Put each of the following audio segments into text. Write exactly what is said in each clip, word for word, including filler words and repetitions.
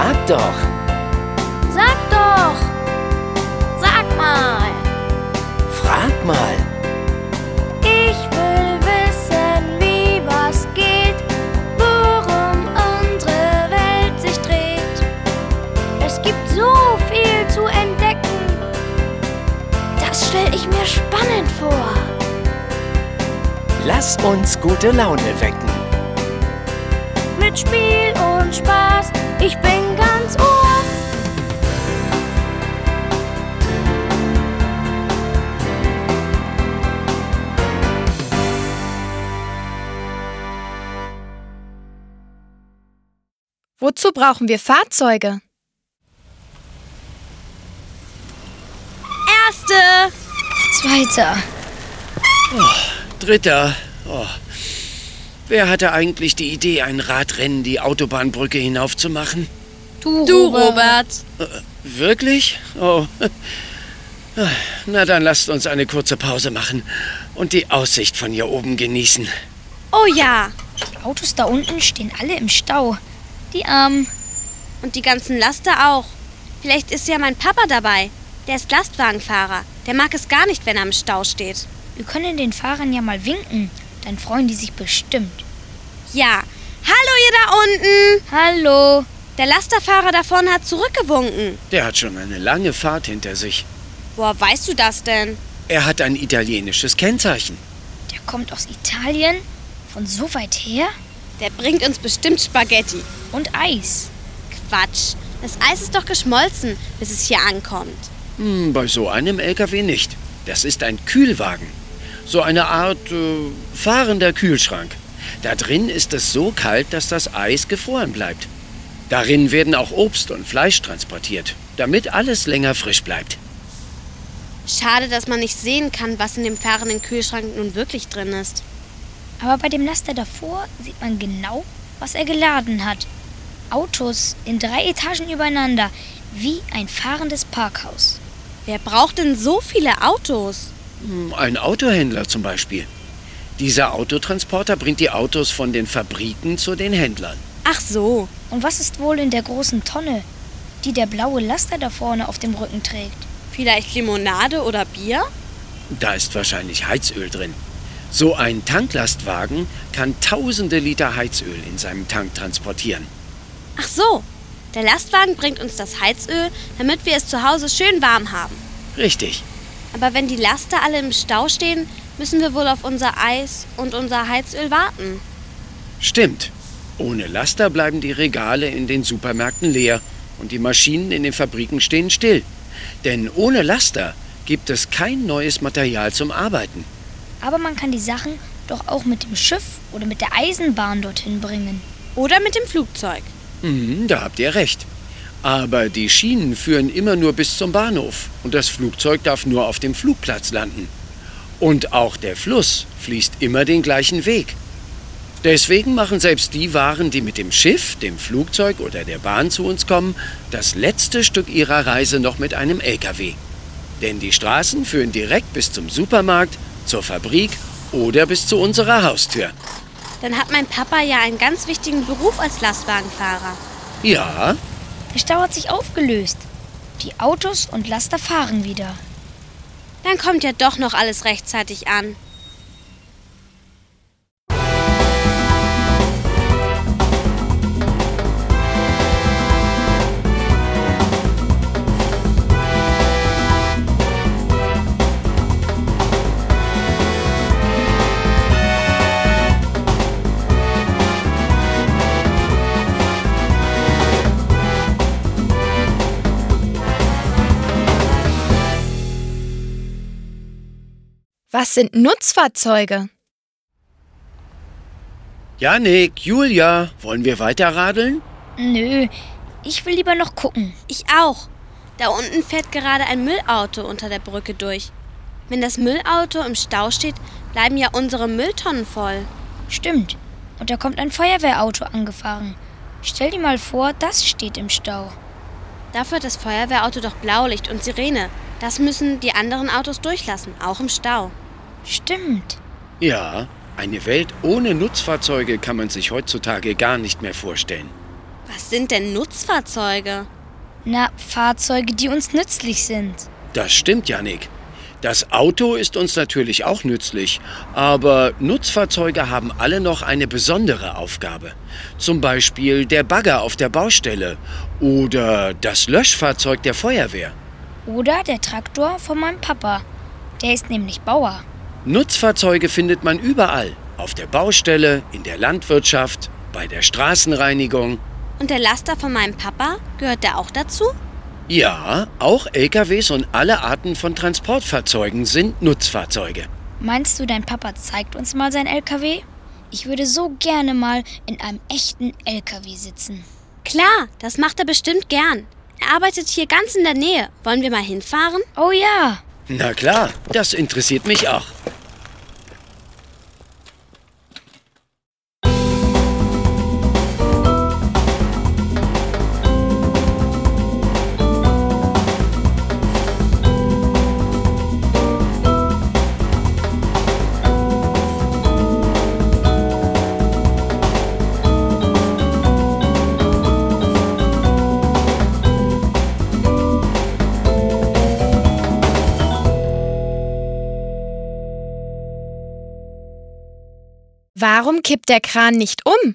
Sag doch. Sag doch. Sag mal. Frag mal. Ich will wissen, wie was geht, worum unsere Welt sich dreht. Es gibt so viel zu entdecken. Das stell ich mir spannend vor. Lass uns gute Laune wecken. Mit Spiel und Spaß, ich bin ganz Ohr. Wozu brauchen wir Fahrzeuge? Erste. Zweiter. Dritter. Oh. Wer hatte eigentlich die Idee, ein Radrennen die Autobahnbrücke hinauf zu machen? Du, Du, Robert. Äh, wirklich? Oh. Na, dann lasst uns eine kurze Pause machen und die Aussicht von hier oben genießen. Oh ja. Die Autos da unten stehen alle im Stau. Die Armen. Und die ganzen Laster auch. Vielleicht ist ja mein Papa dabei. Der ist Lastwagenfahrer. Der mag es gar nicht, wenn er im Stau steht. Wir können den Fahrern ja mal winken. Dann freuen die sich bestimmt. Ja. Hallo, ihr da unten! Hallo. Der Lasterfahrer da vorne hat zurückgewunken. Der hat schon eine lange Fahrt hinter sich. Woher weißt du das denn? Er hat ein italienisches Kennzeichen. Der kommt aus Italien? Von so weit her? Der bringt uns bestimmt Spaghetti. Und Eis. Quatsch. Das Eis ist doch geschmolzen, bis es hier ankommt. Hm, bei so einem L K W nicht. Das ist ein Kühlwagen. So eine Art äh, fahrender Kühlschrank. Da drin ist es so kalt, dass das Eis gefroren bleibt. Darin werden auch Obst und Fleisch transportiert, damit alles länger frisch bleibt. Schade, dass man nicht sehen kann, was in dem fahrenden Kühlschrank nun wirklich drin ist. Aber bei dem Laster davor sieht man genau, was er geladen hat. Autos in drei Etagen übereinander, wie ein fahrendes Parkhaus. Wer braucht denn so viele Autos? Hm, ein Autohändler zum Beispiel. Dieser Autotransporter bringt die Autos von den Fabriken zu den Händlern. Ach so. Und was ist wohl in der großen Tonne, die der blaue Laster da vorne auf dem Rücken trägt? Vielleicht Limonade oder Bier? Da ist wahrscheinlich Heizöl drin. So ein Tanklastwagen kann tausende Liter Heizöl in seinem Tank transportieren. Ach so. Der Lastwagen bringt uns das Heizöl, damit wir es zu Hause schön warm haben. Richtig. Aber wenn die Laster alle im Stau stehen, müssen wir wohl auf unser Eis und unser Heizöl warten. Stimmt. Ohne Laster bleiben die Regale in den Supermärkten leer und die Maschinen in den Fabriken stehen still. Denn ohne Laster gibt es kein neues Material zum Arbeiten. Aber man kann die Sachen doch auch mit dem Schiff oder mit der Eisenbahn dorthin bringen. Oder mit dem Flugzeug. Mhm, da habt ihr recht. Aber die Schienen führen immer nur bis zum Bahnhof und das Flugzeug darf nur auf dem Flugplatz landen. Und auch der Fluss fließt immer den gleichen Weg. Deswegen machen selbst die Waren, die mit dem Schiff, dem Flugzeug oder der Bahn zu uns kommen, das letzte Stück ihrer Reise noch mit einem L K W. Denn die Straßen führen direkt bis zum Supermarkt, zur Fabrik oder bis zu unserer Haustür. Dann hat mein Papa ja einen ganz wichtigen Beruf als Lastwagenfahrer. Ja, Der Stau hat sich aufgelöst. Die Autos und Laster fahren wieder. Dann kommt ja doch noch alles rechtzeitig an. Was sind Nutzfahrzeuge? Janik, Julia, wollen wir weiterradeln? Nö, ich will lieber noch gucken. Ich auch. Da unten fährt gerade ein Müllauto unter der Brücke durch. Wenn das Müllauto im Stau steht, bleiben ja unsere Mülltonnen voll. Stimmt. Und da kommt ein Feuerwehrauto angefahren. Stell dir mal vor, das steht im Stau. Dafür hat das Feuerwehrauto doch Blaulicht und Sirene. Das müssen die anderen Autos durchlassen, auch im Stau. Stimmt. Ja, eine Welt ohne Nutzfahrzeuge kann man sich heutzutage gar nicht mehr vorstellen. Was sind denn Nutzfahrzeuge? Na, Fahrzeuge, die uns nützlich sind. Das stimmt, Jannik. Das Auto ist uns natürlich auch nützlich, aber Nutzfahrzeuge haben alle noch eine besondere Aufgabe. Zum Beispiel der Bagger auf der Baustelle oder das Löschfahrzeug der Feuerwehr. Oder der Traktor von meinem Papa. Der ist nämlich Bauer. Nutzfahrzeuge findet man überall. Auf der Baustelle, in der Landwirtschaft, bei der Straßenreinigung. Und der Laster von meinem Papa, gehört der auch dazu? Ja, auch L K Ws und alle Arten von Transportfahrzeugen sind Nutzfahrzeuge. Meinst du, dein Papa zeigt uns mal sein L K W? Ich würde so gerne mal in einem echten L K W sitzen. Klar, das macht er bestimmt gern. Er arbeitet hier ganz in der Nähe. Wollen wir mal hinfahren? Oh ja. Na klar, das interessiert mich auch. Warum kippt der Kran nicht um?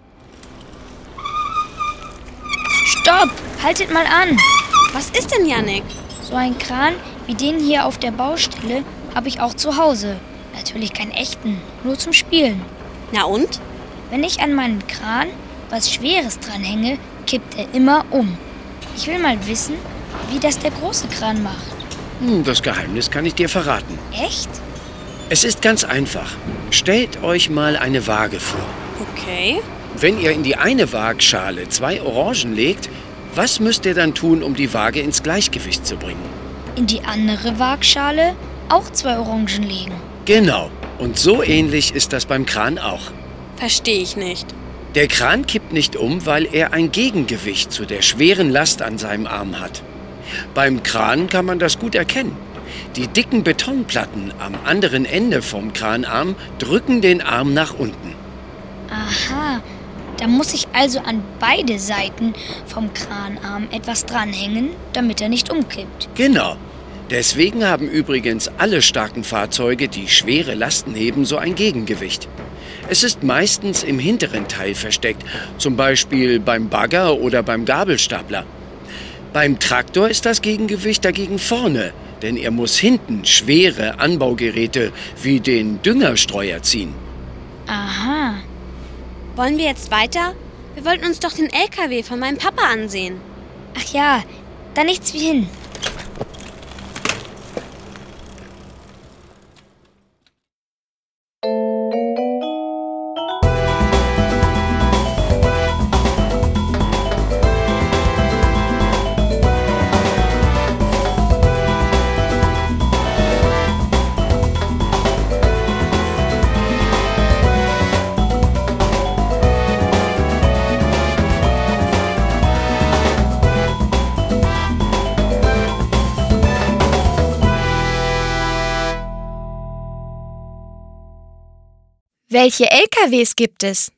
Stopp! Haltet mal an! Was ist denn, Jannik? So einen Kran wie den hier auf der Baustelle habe ich auch zu Hause. Natürlich keinen echten, nur zum Spielen. Na und? Wenn ich an meinen Kran was Schweres dranhänge, kippt er immer um. Ich will mal wissen, wie das der große Kran macht. Hm, das Geheimnis kann ich dir verraten. Echt? Es ist ganz einfach. Stellt euch mal eine Waage vor. Okay. Wenn ihr in die eine Waagschale zwei Orangen legt, was müsst ihr dann tun, um die Waage ins Gleichgewicht zu bringen? In die andere Waagschale auch zwei Orangen legen. Genau. Und so ähnlich ist das beim Kran auch. Verstehe ich nicht. Der Kran kippt nicht um, weil er ein Gegengewicht zu der schweren Last an seinem Arm hat. Beim Kran kann man das gut erkennen. Die dicken Betonplatten am anderen Ende vom Kranarm drücken den Arm nach unten. Aha, da muss ich also an beide Seiten vom Kranarm etwas dranhängen, damit er nicht umkippt. Genau. Deswegen haben übrigens alle starken Fahrzeuge, die schwere Lasten heben, so ein Gegengewicht. Es ist meistens im hinteren Teil versteckt, zum Beispiel beim Bagger oder beim Gabelstapler. Beim Traktor ist das Gegengewicht dagegen vorne, denn er muss hinten schwere Anbaugeräte wie den Düngerstreuer ziehen. Aha. Wollen wir jetzt weiter? Wir wollten uns doch den L K W von meinem Papa ansehen. Ach ja, da nichts wie hin. Welche L K Ws gibt es?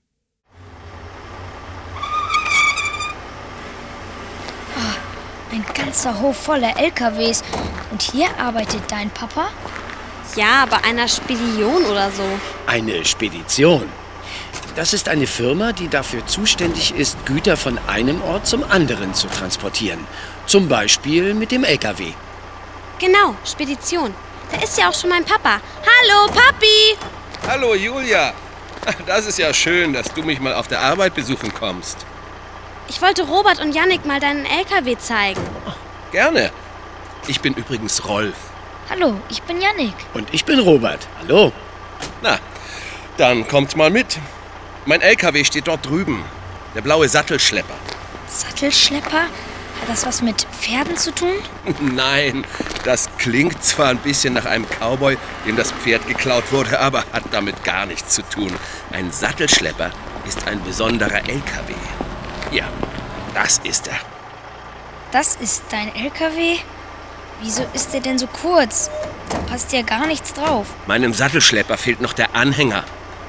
Oh, ein ganzer Hof voller L K Ws. Und hier arbeitet dein Papa? Ja, bei einer Spedition oder so. Eine Spedition. Das ist eine Firma, die dafür zuständig ist, Güter von einem Ort zum anderen zu transportieren. Zum Beispiel mit dem L K W. Genau, Spedition. Da ist ja auch schon mein Papa. Hallo, Papi! Hallo Julia, das ist ja schön, dass du mich mal auf der Arbeit besuchen kommst. Ich wollte Robert und Jannik mal deinen L K W zeigen. Gerne. Ich bin übrigens Rolf. Hallo, ich bin Jannik. Und ich bin Robert. Hallo. Na, dann kommt mal mit. Mein L K W steht dort drüben. Der blaue Sattelschlepper. Sattelschlepper? Hat das was mit Pferden zu tun? Nein, das klingt zwar ein bisschen nach einem Cowboy, dem das Pferd geklaut wurde, aber hat damit gar nichts zu tun. Ein Sattelschlepper ist ein besonderer L K W. Ja, das ist er. Das ist dein L K W? Wieso ist der denn so kurz? Da passt ja gar nichts drauf. Meinem Sattelschlepper fehlt noch der Anhänger.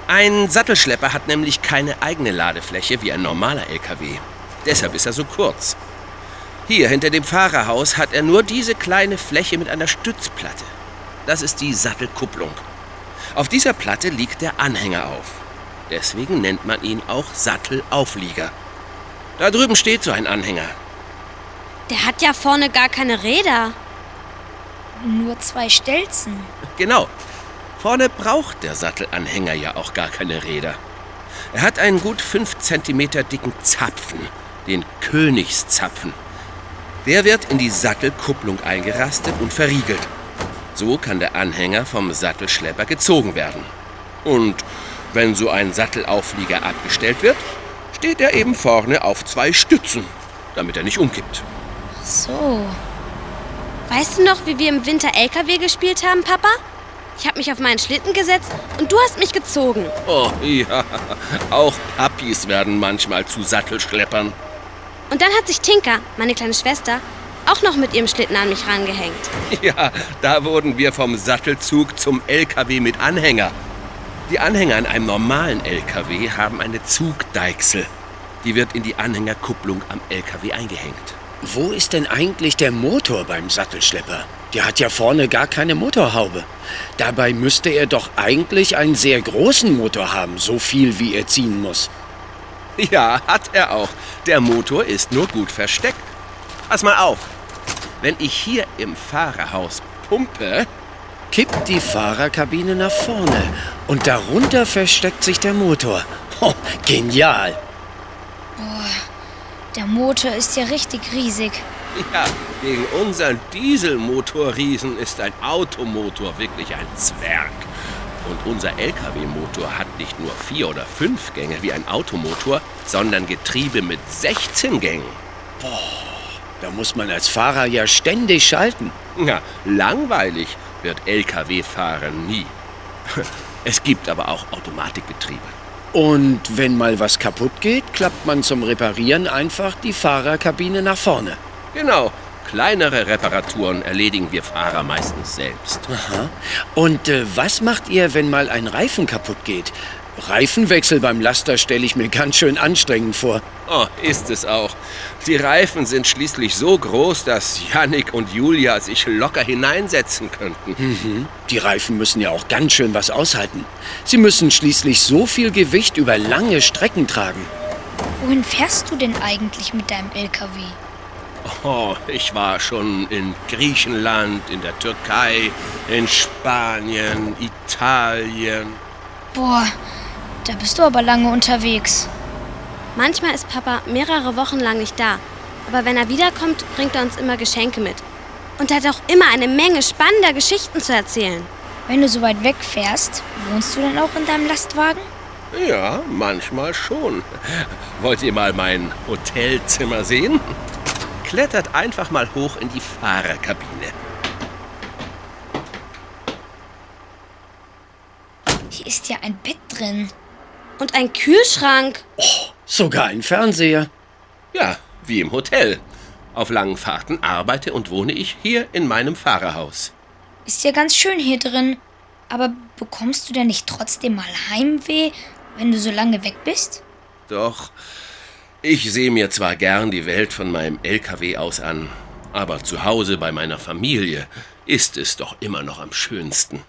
Ein Sattelschlepper hat nämlich keine eigene Ladefläche wie ein normaler L K W. Deshalb ist er so kurz. Hier hinter dem Fahrerhaus hat er nur diese kleine Fläche mit einer Stützplatte. Das ist die Sattelkupplung. Auf dieser Platte liegt der Anhänger auf. Deswegen nennt man ihn auch Sattelauflieger. Da drüben steht so ein Anhänger. Der hat ja vorne gar keine Räder. Nur zwei Stelzen. Genau. Vorne braucht der Sattelanhänger ja auch gar keine Räder. Er hat einen gut fünf Zentimeter dicken Zapfen, den Königszapfen. Der wird in die Sattelkupplung eingerastet und verriegelt. So kann der Anhänger vom Sattelschlepper gezogen werden. Und wenn so ein Sattelauflieger abgestellt wird, steht er eben vorne auf zwei Stützen, damit er nicht umkippt. So. Weißt du noch, wie wir im Winter L K W gespielt haben, Papa? Ich habe mich auf meinen Schlitten gesetzt und du hast mich gezogen. Oh ja, auch Papis werden manchmal zu Sattelschleppern. Und dann hat sich Tinka, meine kleine Schwester, auch noch mit ihrem Schlitten an mich rangehängt. Ja, da wurden wir vom Sattelzug zum L K W mit Anhänger. Die Anhänger an einem normalen L K W haben eine Zugdeichsel. Die wird in die Anhängerkupplung am L K W eingehängt. Wo ist denn eigentlich der Motor beim Sattelschlepper? Der hat ja vorne gar keine Motorhaube. Dabei müsste er doch eigentlich einen sehr großen Motor haben, so viel wie er ziehen muss. Ja, hat er auch. Der Motor ist nur gut versteckt. Pass mal auf. Wenn ich hier im Fahrerhaus pumpe, kippt die Fahrerkabine nach vorne und darunter versteckt sich der Motor. Oh, genial! Der Motor ist ja richtig riesig. ja, gegen unseren Dieselmotorriesen ist ein Automotor wirklich ein Zwerg. Und unser L K W-Motor hat nicht nur vier oder fünf Gänge wie ein Automotor, sondern Getriebe mit sechzehn Gängen. Boah, da muss man als Fahrer ja ständig schalten. Ja, langweilig wird L K W-Fahren nie. Es gibt aber auch Automatikgetriebe. Und wenn mal was kaputt geht, klappt man zum Reparieren einfach die Fahrerkabine nach vorne. Genau. Kleinere Reparaturen erledigen wir Fahrer meistens selbst. Aha. Und äh, was macht ihr, wenn mal ein Reifen kaputt geht? Reifenwechsel beim Laster stelle ich mir ganz schön anstrengend vor. Oh, ist es auch. Die Reifen sind schließlich so groß, dass Jannik und Julia sich locker hineinsetzen könnten. Mhm. Die Reifen müssen ja auch ganz schön was aushalten. Sie müssen schließlich so viel Gewicht über lange Strecken tragen. Wohin fährst du denn eigentlich mit deinem L K W? Oh, ich war schon in Griechenland, in der Türkei, in Spanien, Italien. Boah, da bist du aber lange unterwegs. Manchmal ist Papa mehrere Wochen lang nicht da. Aber wenn er wiederkommt, bringt er uns immer Geschenke mit. Und er hat auch immer eine Menge spannender Geschichten zu erzählen. Wenn du so weit wegfährst, wohnst du dann auch in deinem Lastwagen? Ja, manchmal schon. Wollt ihr mal mein Hotelzimmer sehen? Klettert einfach mal hoch in die Fahrerkabine. Hier ist ja ein Bett drin. Und ein Kühlschrank. Oh, sogar ein Fernseher. Ja, wie im Hotel. Auf langen Fahrten arbeite und wohne ich hier in meinem Fahrerhaus. Ist ja ganz schön hier drin. Aber bekommst du denn nicht trotzdem mal Heimweh, wenn du so lange weg bist? Doch, ich sehe mir zwar gern die Welt von meinem L K W aus an, aber zu Hause bei meiner Familie ist es doch immer noch am schönsten.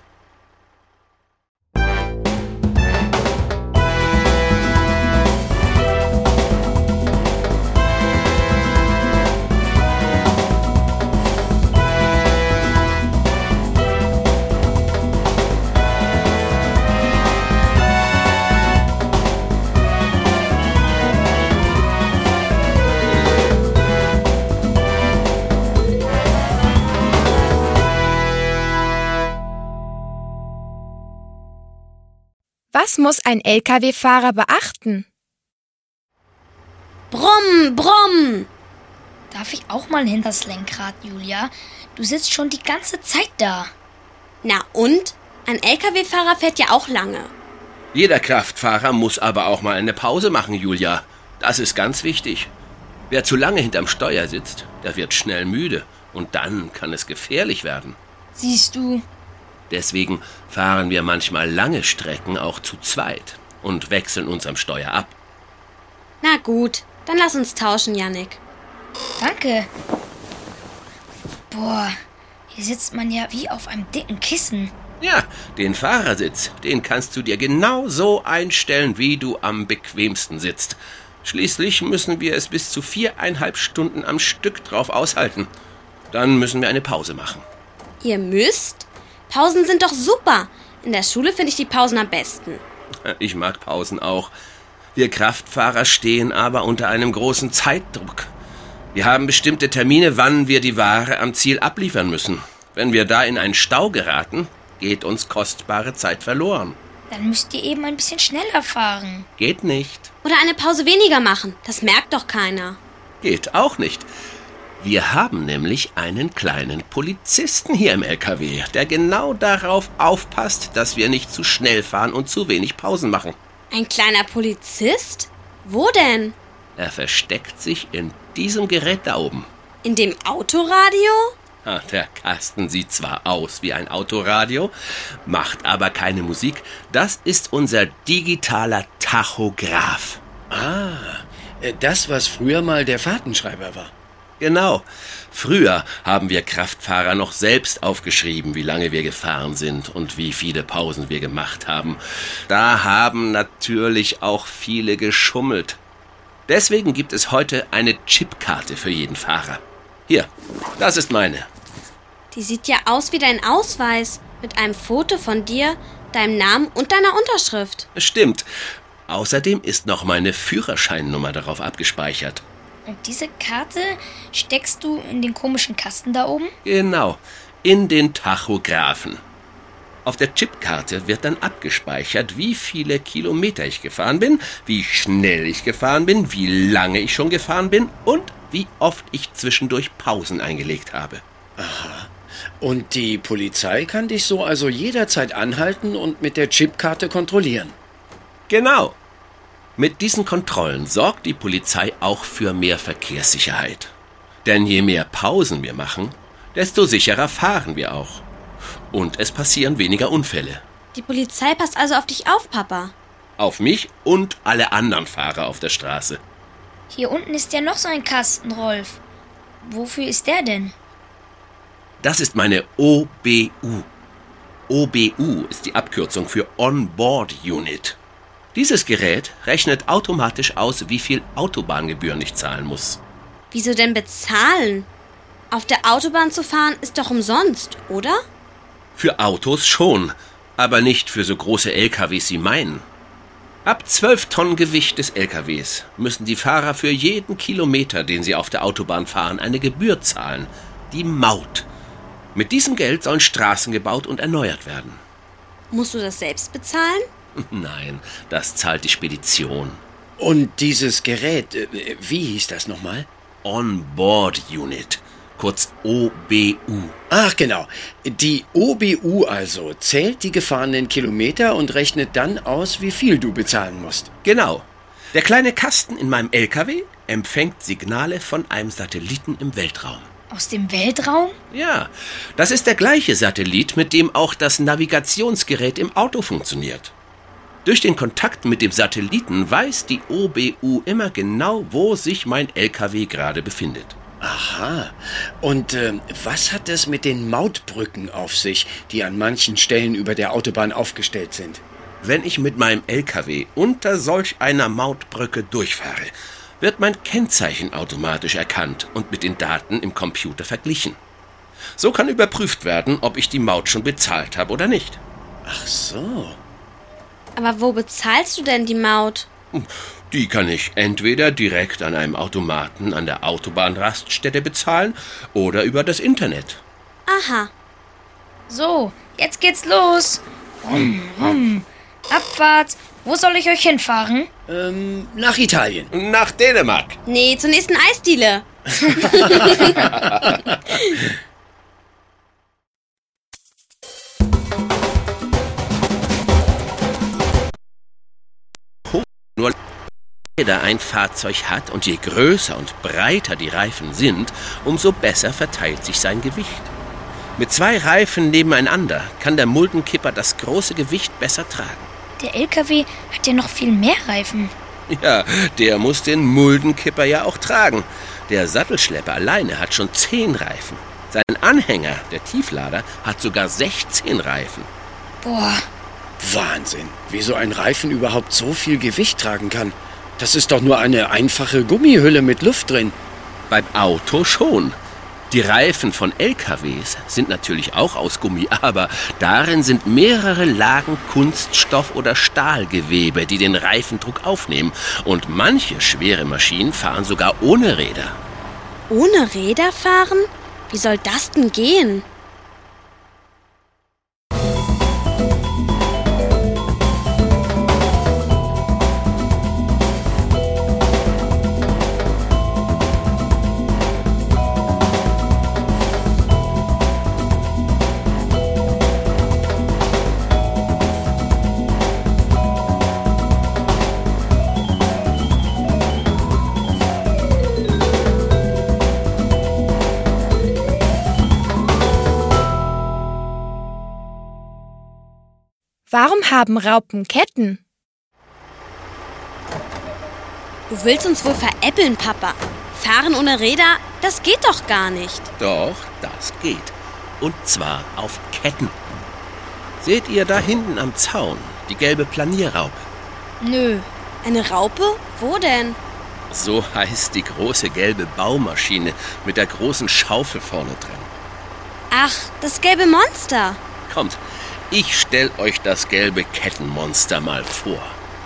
Was muss ein L K W-Fahrer beachten? Brumm, brumm. Darf ich auch mal hinters Lenkrad, Julia? Du sitzt schon die ganze Zeit da. Na und? Ein L K W-Fahrer fährt ja auch lange. Jeder Kraftfahrer muss aber auch mal eine Pause machen, Julia. Das ist ganz wichtig. Wer zu lange hinterm Steuer sitzt, der wird schnell müde. Und dann kann es gefährlich werden. Siehst du, Deswegen fahren wir manchmal lange Strecken auch zu zweit und wechseln uns am Steuer ab. Na gut, dann lass uns tauschen, Jannik. Danke. Boah, hier sitzt man ja wie auf einem dicken Kissen. Ja, den Fahrersitz, den kannst du dir genau so einstellen, wie du am bequemsten sitzt. Schließlich müssen wir es bis zu viereinhalb Stunden am Stück drauf aushalten. Dann müssen wir eine Pause machen. Ihr müsst? Pausen sind doch super. In der Schule finde ich die Pausen am besten. Ich mag Pausen auch. Wir Kraftfahrer stehen aber unter einem großen Zeitdruck. Wir haben bestimmte Termine, wann wir die Ware am Ziel abliefern müssen. Wenn wir da in einen Stau geraten, geht uns kostbare Zeit verloren. Dann müsst ihr eben ein bisschen schneller fahren. Geht nicht. Oder eine Pause weniger machen. Das merkt doch keiner. Geht auch nicht. Wir haben nämlich einen kleinen Polizisten hier im L K W, der genau darauf aufpasst, dass wir nicht zu schnell fahren und zu wenig Pausen machen. Ein kleiner Polizist? Wo denn? Er versteckt sich in diesem Gerät da oben. In dem Autoradio? Ah, der Kasten sieht zwar aus wie ein Autoradio, macht aber keine Musik. Das ist unser digitaler Tachograph. Ah, das, was früher mal der Fahrtenschreiber war. Genau. Früher haben wir Kraftfahrer noch selbst aufgeschrieben, wie lange wir gefahren sind und wie viele Pausen wir gemacht haben. Da haben natürlich auch viele geschummelt. Deswegen gibt es heute eine Chipkarte für jeden Fahrer. Hier, das ist meine. Die sieht ja aus wie dein Ausweis. Mit einem Foto von dir, deinem Namen und deiner Unterschrift. Stimmt. Außerdem ist noch meine Führerscheinnummer darauf abgespeichert. Und diese Karte steckst du in den komischen Kasten da oben? Genau, in den Tachographen. Auf der Chipkarte wird dann abgespeichert, wie viele Kilometer ich gefahren bin, wie schnell ich gefahren bin, wie lange ich schon gefahren bin und wie oft ich zwischendurch Pausen eingelegt habe. Aha. Und die Polizei kann dich so also jederzeit anhalten und mit der Chipkarte kontrollieren? Genau. Mit diesen Kontrollen sorgt die Polizei auch für mehr Verkehrssicherheit. Denn je mehr Pausen wir machen, desto sicherer fahren wir auch. Und es passieren weniger Unfälle. Die Polizei passt also auf dich auf, Papa. Auf mich und alle anderen Fahrer auf der Straße. Hier unten ist ja noch so ein Kasten, Rolf. Wofür ist der denn? Das ist meine O B U. O B U ist die Abkürzung für On-Board Unit. Dieses Gerät rechnet automatisch aus, wie viel Autobahngebühren ich zahlen muss. Wieso denn bezahlen? Auf der Autobahn zu fahren ist doch umsonst, oder? Für Autos schon, aber nicht für so große L K Ws wie meinen. Ab zwölf Tonnen Gewicht des L K Ws müssen die Fahrer für jeden Kilometer, den sie auf der Autobahn fahren, eine Gebühr zahlen, die Maut. Mit diesem Geld sollen Straßen gebaut und erneuert werden. Musst du das selbst bezahlen? Nein, das zahlt die Spedition. Und dieses Gerät, wie hieß das nochmal? On-Board Unit, kurz O B U. Ach genau, die O B U also zählt die gefahrenen Kilometer und rechnet dann aus, wie viel du bezahlen musst. Genau. Der kleine Kasten in meinem L K W empfängt Signale von einem Satelliten im Weltraum. Aus dem Weltraum? Ja, das ist der gleiche Satellit, mit dem auch das Navigationsgerät im Auto funktioniert. Durch den Kontakt mit dem Satelliten weiß die O B U immer genau, wo sich mein L K W gerade befindet. Aha. Und äh, was hat es mit den Mautbrücken auf sich, die an manchen Stellen über der Autobahn aufgestellt sind? Wenn ich mit meinem L K W unter solch einer Mautbrücke durchfahre, wird mein Kennzeichen automatisch erkannt und mit den Daten im Computer verglichen. So kann überprüft werden, ob ich die Maut schon bezahlt habe oder nicht. Ach so. Aber wo bezahlst du denn die Maut? Die kann ich entweder direkt an einem Automaten an der Autobahnraststätte bezahlen oder über das Internet. Aha. So, jetzt geht's los. Rum, rum. Abfahrt. Wo soll ich euch hinfahren? Ähm, nach Italien. Nach Dänemark. Nee, zur nächsten Eisdiele. Nur jeder ein Fahrzeug hat und je größer und breiter die Reifen sind, umso besser verteilt sich sein Gewicht. Mit zwei Reifen nebeneinander kann der Muldenkipper das große Gewicht besser tragen. Der L K W hat ja noch viel mehr Reifen. Ja, der muss den Muldenkipper ja auch tragen. Der Sattelschlepper alleine hat schon zehn Reifen. Sein Anhänger, der Tieflader, hat sogar sechzehn Reifen. Boah, Wahnsinn, wie so ein Reifen überhaupt so viel Gewicht tragen kann. Das ist doch nur eine einfache Gummihülle mit Luft drin. Beim Auto schon. Die Reifen von L K Ws sind natürlich auch aus Gummi, aber darin sind mehrere Lagen Kunststoff oder Stahlgewebe, die den Reifendruck aufnehmen. Und manche schwere Maschinen fahren sogar ohne Räder. Ohne Räder fahren? Wie soll das denn gehen? Warum haben Raupen Ketten? Du willst uns wohl veräppeln, Papa. Fahren ohne Räder, das geht doch gar nicht. Doch, das geht. Und zwar auf Ketten. Seht ihr da hinten am Zaun die gelbe Planierraupe? nö. Eine Raupe? Wo denn? So heißt die große gelbe Baumaschine mit der großen Schaufel vorne drin. Ach, das gelbe Monster. Kommt, ich stell euch das gelbe Kettenmonster mal vor.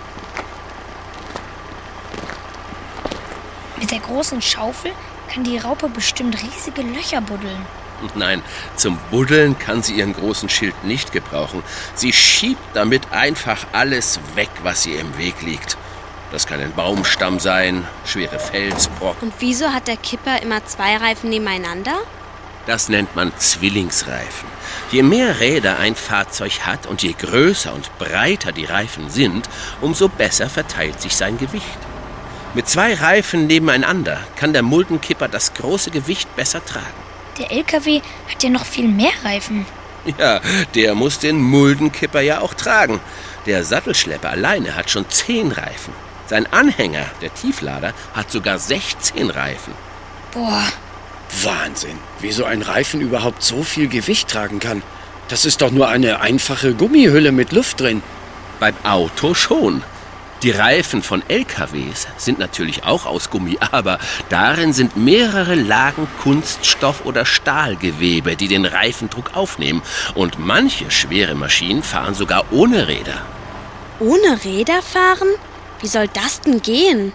Mit der großen Schaufel kann die Raupe bestimmt riesige Löcher buddeln. Nein, zum Buddeln kann sie ihren großen Schild nicht gebrauchen. Sie schiebt damit einfach alles weg, was ihr im Weg liegt. Das kann ein Baumstamm sein, schwere Felsbrocken. Und wieso hat der Kipper immer zwei Reifen nebeneinander? Das nennt man Zwillingsreifen. Je mehr Räder ein Fahrzeug hat und je größer und breiter die Reifen sind, umso besser verteilt sich sein Gewicht. Mit zwei Reifen nebeneinander kann der Muldenkipper das große Gewicht besser tragen. Der L K W hat ja noch viel mehr Reifen. Ja, der muss den Muldenkipper ja auch tragen. Der Sattelschlepper alleine hat schon zehn Reifen. Sein Anhänger, der Tieflader, hat sogar sechzehn Reifen. Boah, Wahnsinn, wie so ein Reifen überhaupt so viel Gewicht tragen kann. Das ist doch nur eine einfache Gummihülle mit Luft drin. Beim Auto schon. Die Reifen von L K Ws sind natürlich auch aus Gummi, aber darin sind mehrere Lagen Kunststoff oder Stahlgewebe, die den Reifendruck aufnehmen. Und manche schwere Maschinen fahren sogar ohne Räder. Ohne Räder fahren? Wie soll das denn gehen?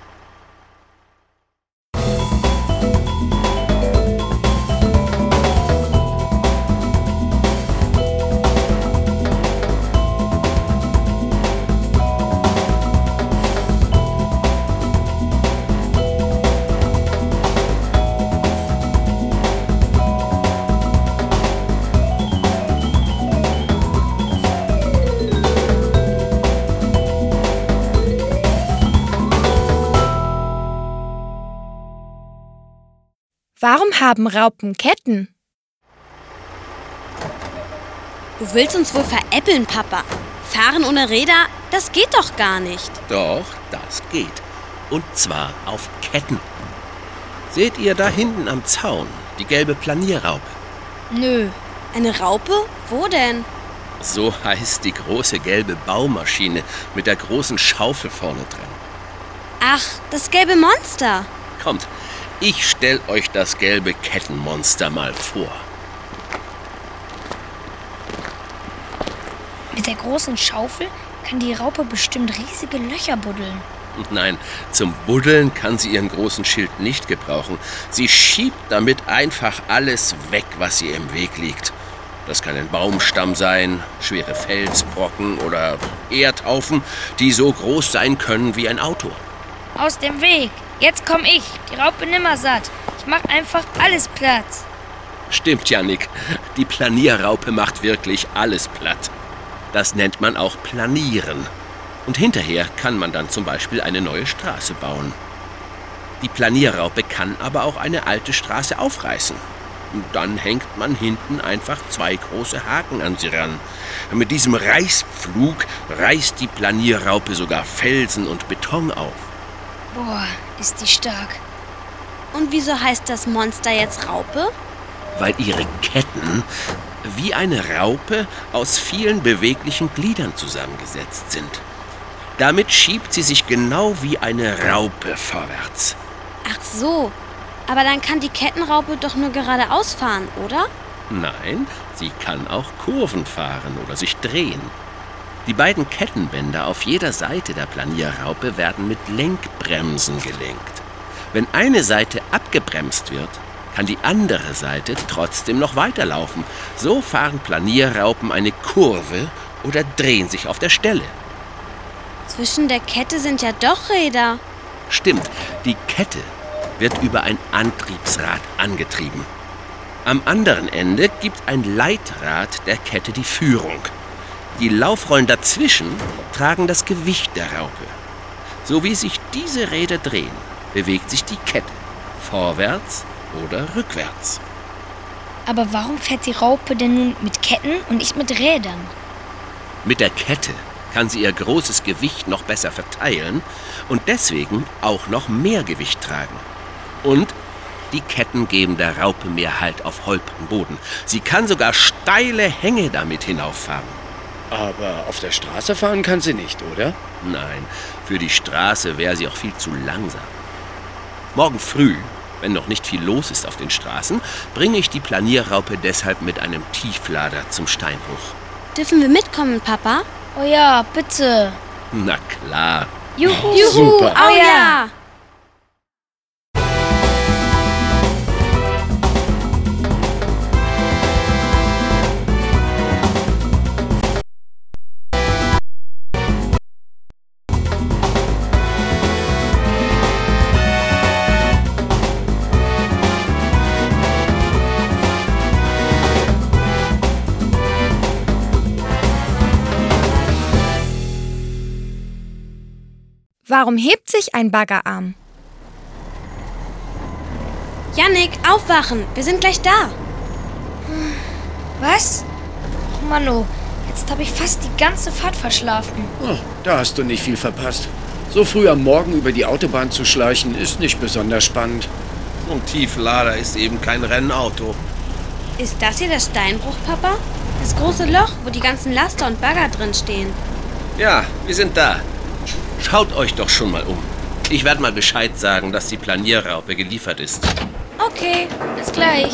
Warum haben Raupen Ketten? Du willst uns wohl veräppeln, Papa. Fahren ohne Räder, das geht doch gar nicht. Doch, das geht. Und zwar auf Ketten. Seht ihr da hinten am Zaun die gelbe Planierraupe? nö. Eine Raupe? Wo denn? So heißt die große gelbe Baumaschine mit der großen Schaufel vorne drin. Ach, das gelbe Monster. Kommt, ich stell euch das gelbe Kettenmonster mal vor. Mit der großen Schaufel kann die Raupe bestimmt riesige Löcher buddeln. Nein, zum Buddeln kann sie ihren großen Schild nicht gebrauchen. Sie schiebt damit einfach alles weg, was ihr im Weg liegt. Das kann ein Baumstamm sein, schwere Felsbrocken oder Erdhaufen, die so groß sein können wie ein Auto. Aus dem Weg. Jetzt komm ich, die Raupe nimmersatt. Ich mach einfach alles Platz. Stimmt, Jannik. Die Planierraupe macht wirklich alles platt. Das nennt man auch Planieren. Und hinterher kann man dann zum Beispiel eine neue Straße bauen. Die Planierraupe kann aber auch eine alte Straße aufreißen. Dann hängt man hinten einfach zwei große Haken an sie ran. Mit diesem Reißpflug reißt die Planierraupe sogar Felsen und Beton auf. Boah, ist die stark. Und wieso heißt das Monster jetzt Raupe? Weil ihre Ketten wie eine Raupe aus vielen beweglichen Gliedern zusammengesetzt sind. Damit schiebt sie sich genau wie eine Raupe vorwärts. Ach so, aber dann kann die Kettenraupe doch nur geradeaus fahren, oder? Nein, sie kann auch Kurven fahren oder sich drehen. Die beiden Kettenbänder auf jeder Seite der Planierraupe werden mit Lenkbremsen gelenkt. Wenn eine Seite abgebremst wird, kann die andere Seite trotzdem noch weiterlaufen. So fahren Planierraupen eine Kurve oder drehen sich auf der Stelle. Zwischen der Kette sind ja doch Räder. Stimmt, die Kette wird über ein Antriebsrad angetrieben. Am anderen Ende gibt ein Leitrad der Kette die Führung. Die Laufrollen dazwischen tragen das Gewicht der Raupe. So wie sich diese Räder drehen, bewegt sich die Kette vorwärts oder rückwärts. Aber warum fährt die Raupe denn nun mit Ketten und nicht mit Rädern? Mit der Kette kann sie ihr großes Gewicht noch besser verteilen und deswegen auch noch mehr Gewicht tragen. Und die Ketten geben der Raupe mehr Halt auf holprigem Boden. Sie kann sogar steile Hänge damit hinauffahren. Aber auf der Straße fahren kann sie nicht, oder? Nein, für die Straße wäre sie auch viel zu langsam. Morgen früh, wenn noch nicht viel los ist auf den Straßen, bringe ich die Planierraupe deshalb mit einem Tieflader zum Steinbruch. Dürfen wir mitkommen, Papa? Oh ja, bitte. Na klar. Juhu. Juhu, Super. oh ja! Warum hebt sich ein Baggerarm? Jannik, aufwachen! Wir sind gleich da. Was? Oh Mano, jetzt habe ich fast die ganze Fahrt verschlafen. Oh, da hast du nicht viel verpasst. So früh am Morgen über die Autobahn zu schleichen, ist nicht besonders spannend. So ein Tieflader ist eben kein Rennauto. Ist das hier der Steinbruch, Papa? Das große Loch, wo die ganzen Laster und Bagger drin stehen. Ja, wir sind da. Schaut euch doch schon mal um. Ich werde mal Bescheid sagen, dass die Planierraupe geliefert ist. Okay. Bis gleich.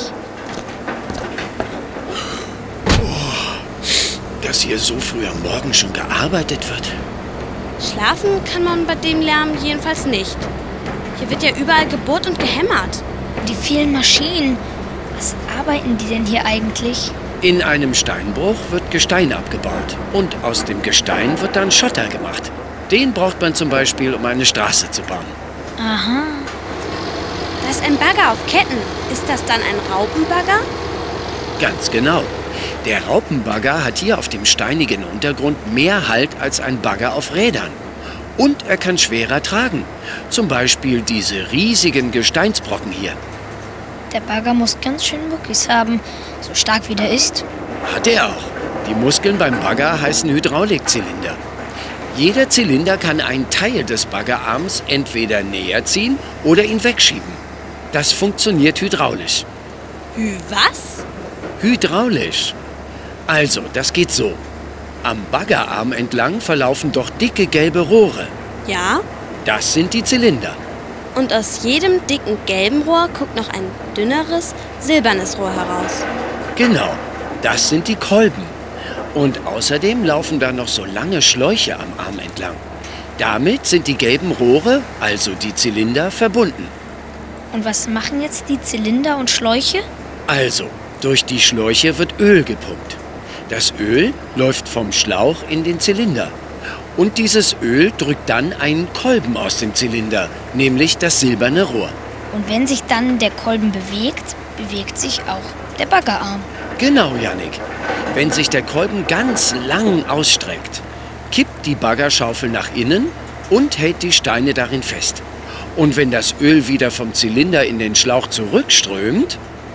Dass hier so früh am Morgen schon gearbeitet wird. Schlafen kann man bei dem Lärm jedenfalls nicht. Hier wird ja überall gebohrt und gehämmert. Die vielen Maschinen. Was arbeiten die denn hier eigentlich? In einem Steinbruch wird Gestein abgebaut und aus dem Gestein wird dann Schotter gemacht. Den braucht man zum Beispiel, um eine Straße zu bauen. Aha. Da ist ein Bagger auf Ketten. Ist das dann ein Raupenbagger? Ganz genau. Der Raupenbagger hat hier auf dem steinigen Untergrund mehr Halt als ein Bagger auf Rädern. Und er kann schwerer tragen. Zum Beispiel diese riesigen Gesteinsbrocken hier. Der Bagger muss ganz schön Muckis haben, so stark wie der ist. Hat er auch. Die Muskeln beim Bagger heißen Hydraulikzylinder. Jeder Zylinder kann einen Teil des Baggerarms entweder näher ziehen oder ihn wegschieben. Das funktioniert hydraulisch. Hü, was? Hydraulisch. Also, das geht so. Am Baggerarm entlang verlaufen doch dicke gelbe Rohre. Ja. Das sind die Zylinder. Und aus jedem dicken gelben Rohr guckt noch ein dünneres, silbernes Rohr heraus. Genau, das sind die Kolben. Und außerdem laufen da noch so lange Schläuche am Arm entlang. Damit sind die gelben Rohre, also die Zylinder, verbunden. Und was machen jetzt die Zylinder und Schläuche? Also, durch die Schläuche wird Öl gepumpt. Das Öl läuft vom Schlauch in den Zylinder. Und dieses Öl drückt dann einen Kolben aus dem Zylinder, nämlich das silberne Rohr. Und wenn sich dann der Kolben bewegt, bewegt sich auch der Baggerarm. Genau, Jannik. Wenn sich der Kolben ganz lang ausstreckt, kippt die Baggerschaufel nach innen und hält die Steine darin fest. Und wenn das Öl wieder vom Zylinder in den Schlauch zurückströmt,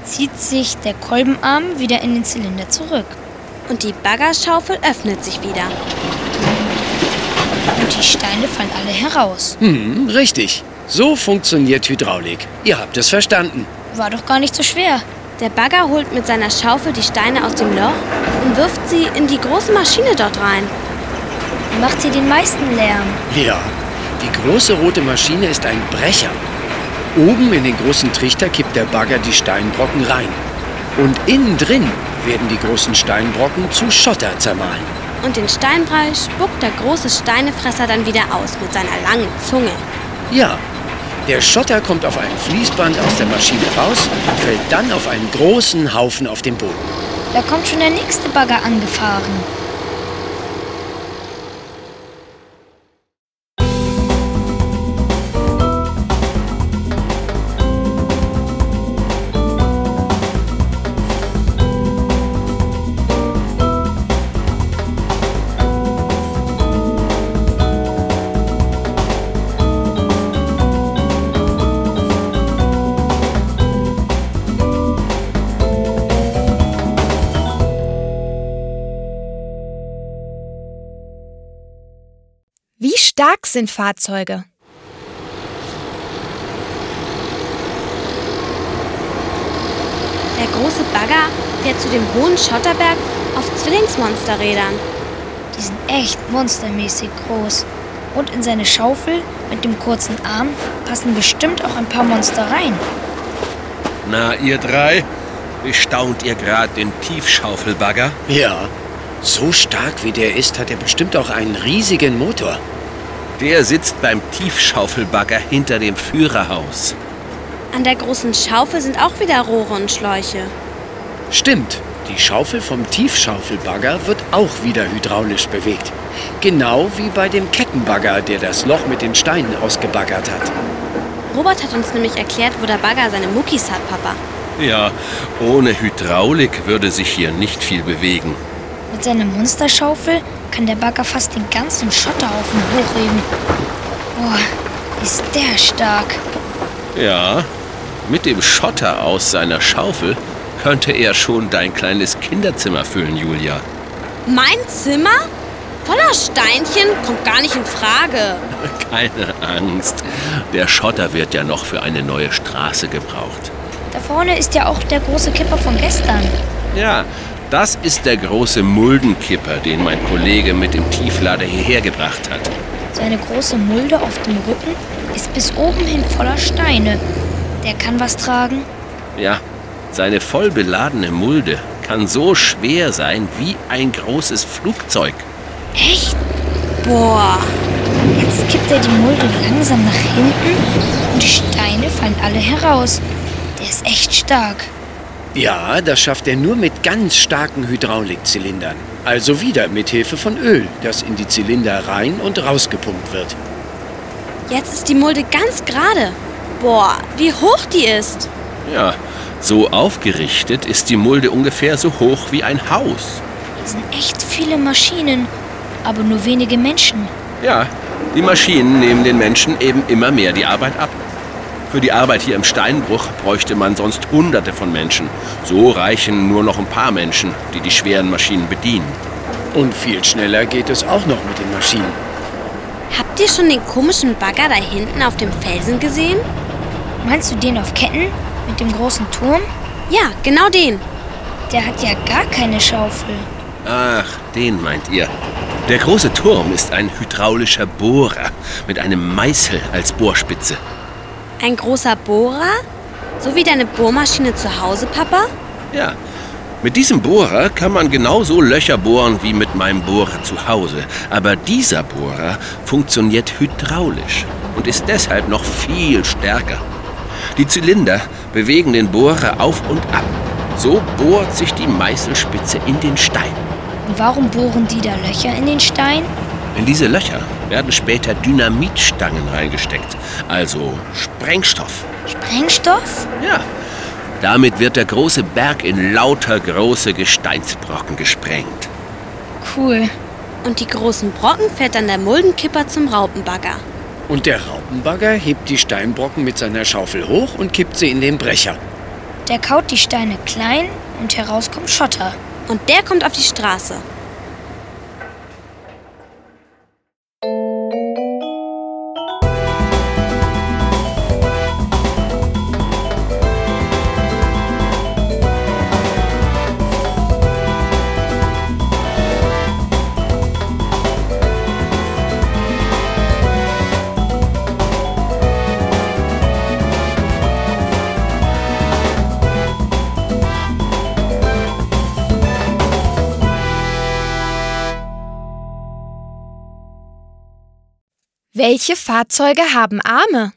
zieht sich der Kolbenarm wieder in den Zylinder zurück. Und die Baggerschaufel öffnet sich wieder. Und die Steine fallen alle heraus. Hm, richtig. So funktioniert Hydraulik. Ihr habt es verstanden. War doch gar nicht so schwer. Der Bagger holt mit seiner Schaufel die Steine aus dem Loch und wirft sie in die große Maschine dort rein. Macht hier den meisten Lärm. Ja, die große rote Maschine ist ein Brecher. Oben in den großen Trichter kippt der Bagger die Steinbrocken rein. Und innen drin werden die großen Steinbrocken zu Schotter zermahlen. Und den Steinbrei spuckt der große Steinefresser dann wieder aus mit seiner langen Zunge. Ja, der Schotter kommt auf ein Fließband aus der Maschine raus und fällt dann auf einen großen Haufen auf den Boden. Da kommt schon der nächste Bagger angefahren. Wie stark sind Fahrzeuge? Der große Bagger fährt zu dem hohen Schotterberg auf Zwillingsmonsterrädern. Die sind echt monstermäßig groß. Und in seine Schaufel mit dem kurzen Arm passen bestimmt auch ein paar Monster rein. Na, ihr drei, bestaunt ihr gerade den Tiefschaufelbagger? Ja, so stark wie der ist, hat er bestimmt auch einen riesigen Motor. Der sitzt beim Tiefschaufelbagger hinter dem Führerhaus. An der großen Schaufel sind auch wieder Rohre und Schläuche. Stimmt, die Schaufel vom Tiefschaufelbagger wird auch wieder hydraulisch bewegt. Genau wie bei dem Kettenbagger, der das Loch mit den Steinen ausgebaggert hat. Robert hat uns nämlich erklärt, wo der Bagger seine Muckis hat, Papa. Ja, ohne Hydraulik würde sich hier nicht viel bewegen. Mit seiner Monsterschaufel kann der Bagger fast den ganzen Schotterhaufen hochheben. Boah, ist der stark. Ja, mit dem Schotter aus seiner Schaufel könnte er schon dein kleines Kinderzimmer füllen, Julia. Mein Zimmer? Voller Steinchen? Kommt gar nicht in Frage. Keine Angst, der Schotter wird ja noch für eine neue Straße gebraucht. Da vorne ist ja auch der große Kipper von gestern. Ja, das ist der große Muldenkipper, den mein Kollege mit dem Tieflader hierher gebracht hat. Seine große Mulde auf dem Rücken ist bis oben hin voller Steine. Der kann was tragen. Ja, seine voll beladene Mulde kann so schwer sein wie ein großes Flugzeug. Echt? Boah. Jetzt kippt er die Mulde langsam nach hinten und die Steine fallen alle heraus. Der ist echt stark. Ja, das schafft er nur mit ganz starken Hydraulikzylindern. Also wieder mit Hilfe von Öl, das in die Zylinder rein und rausgepumpt wird. Jetzt ist die Mulde ganz gerade. Boah, wie hoch die ist. Ja, so aufgerichtet ist die Mulde ungefähr so hoch wie ein Haus. Das sind echt viele Maschinen, aber nur wenige Menschen. Ja, die Maschinen nehmen den Menschen eben immer mehr die Arbeit ab. Für die Arbeit hier im Steinbruch bräuchte man sonst Hunderte von Menschen. So reichen nur noch ein paar Menschen, die die schweren Maschinen bedienen. Und viel schneller geht es auch noch mit den Maschinen. Habt ihr schon den komischen Bagger da hinten auf dem Felsen gesehen? Meinst du den auf Ketten mit dem großen Turm? Ja, genau den. Der hat ja gar keine Schaufel. Ach, den meint ihr. Der große Turm ist ein hydraulischer Bohrer mit einem Meißel als Bohrspitze. Ein großer Bohrer? So wie deine Bohrmaschine zu Hause, Papa? Ja, mit diesem Bohrer kann man genauso Löcher bohren wie mit meinem Bohrer zu Hause. Aber dieser Bohrer funktioniert hydraulisch und ist deshalb noch viel stärker. Die Zylinder bewegen den Bohrer auf und ab. So bohrt sich die Meißelspitze in den Stein. Und warum bohren die da Löcher in den Stein? In diese Löcher werden später Dynamitstangen reingesteckt, also Sprengstoff. Sprengstoff? Ja, damit wird der große Berg in lauter große Gesteinsbrocken gesprengt. Cool. Und die großen Brocken fährt dann der Muldenkipper zum Raupenbagger. Und der Raupenbagger hebt die Steinbrocken mit seiner Schaufel hoch und kippt sie in den Brecher. Der kaut die Steine klein und heraus kommt Schotter. Und der kommt auf die Straße. Welche Fahrzeuge haben Arme?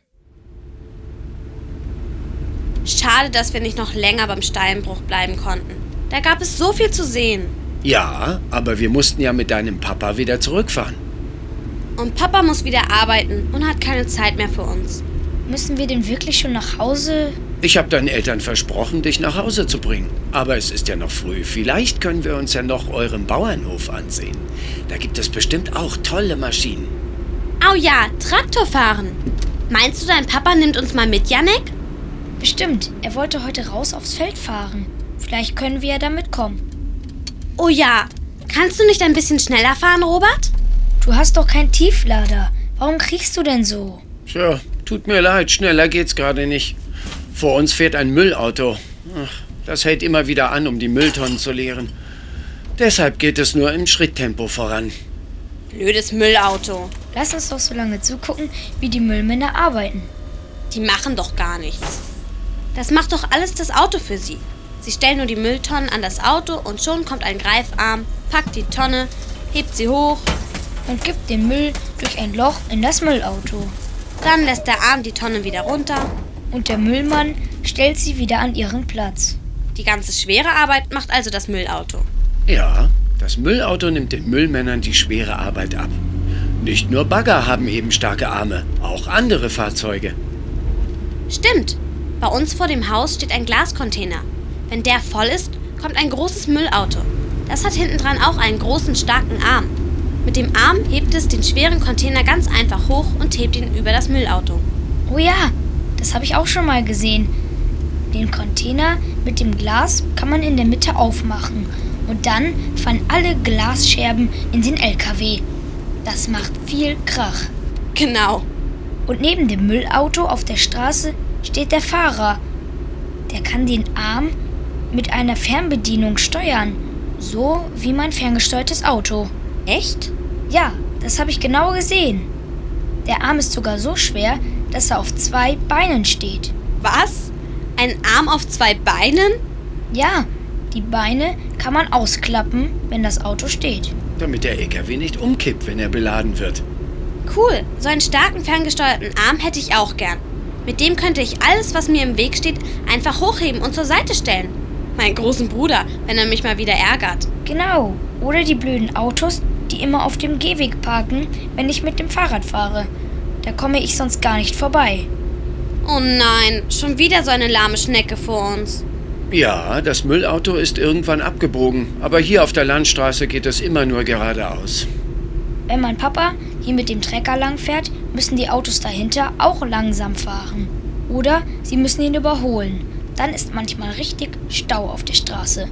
Schade, dass wir nicht noch länger beim Steinbruch bleiben konnten. Da gab es so viel zu sehen. Ja, aber wir mussten ja mit deinem Papa wieder zurückfahren. Und Papa muss wieder arbeiten und hat keine Zeit mehr für uns. Müssen wir denn wirklich schon nach Hause? Ich habe deinen Eltern versprochen, dich nach Hause zu bringen. Aber es ist ja noch früh. Vielleicht können wir uns ja noch euren Bauernhof ansehen. Da gibt es bestimmt auch tolle Maschinen. Au ja, Traktor fahren. Meinst du, dein Papa nimmt uns mal mit, Jannik? Bestimmt. Er wollte heute raus aufs Feld fahren. Vielleicht können wir ja da mitkommen. Oh ja. Kannst du nicht ein bisschen schneller fahren, Robert? Du hast doch keinen Tieflader. Warum kriegst du denn so? Tja, tut mir leid, schneller geht's gerade nicht. Vor uns fährt ein Müllauto. Ach, das hält immer wieder an, um die Mülltonnen zu leeren. Deshalb geht es nur im Schritttempo voran. Blödes Müllauto. Lass uns doch so lange zugucken, wie die Müllmänner arbeiten. Die machen doch gar nichts. Das macht doch alles das Auto für sie. Sie stellen nur die Mülltonnen an das Auto und schon kommt ein Greifarm, packt die Tonne, hebt sie hoch und gibt den Müll durch ein Loch in das Müllauto. Dann lässt der Arm die Tonne wieder runter und der Müllmann stellt sie wieder an ihren Platz. Die ganze schwere Arbeit macht also das Müllauto. Ja, das Müllauto nimmt den Müllmännern die schwere Arbeit ab. Nicht nur Bagger haben eben starke Arme, auch andere Fahrzeuge. Stimmt. Bei uns vor dem Haus steht ein Glascontainer. Wenn der voll ist, kommt ein großes Müllauto. Das hat hinten dran auch einen großen, starken Arm. Mit dem Arm hebt es den schweren Container ganz einfach hoch und hebt ihn über das Müllauto. Oh ja, das habe ich auch schon mal gesehen. Den Container mit dem Glas kann man in der Mitte aufmachen. Und dann fallen alle Glasscherben in den L K W. Das macht viel Krach. Genau. Und neben dem Müllauto auf der Straße steht der Fahrer. Der kann den Arm mit einer Fernbedienung steuern. So wie mein ferngesteuertes Auto. Echt? Ja, das habe ich genau gesehen. Der Arm ist sogar so schwer, dass er auf zwei Beinen steht. Was? Ein Arm auf zwei Beinen? Ja, die Beine kann man ausklappen, wenn das Auto steht. Damit der L K W nicht umkippt, wenn er beladen wird. Cool, so einen starken ferngesteuerten Arm hätte ich auch gern. Mit dem könnte ich alles, was mir im Weg steht, einfach hochheben und zur Seite stellen. Meinen großen Bruder, wenn er mich mal wieder ärgert. Genau, oder die blöden Autos, die immer auf dem Gehweg parken, wenn ich mit dem Fahrrad fahre. Da komme ich sonst gar nicht vorbei. Oh nein, schon wieder so eine lahme Schnecke vor uns. Ja, das Müllauto ist irgendwann abgebogen, aber hier auf der Landstraße geht es immer nur geradeaus. Wenn mein Papa hier mit dem Trecker langfährt, müssen die Autos dahinter auch langsam fahren. Oder sie müssen ihn überholen. Dann ist manchmal richtig Stau auf der Straße.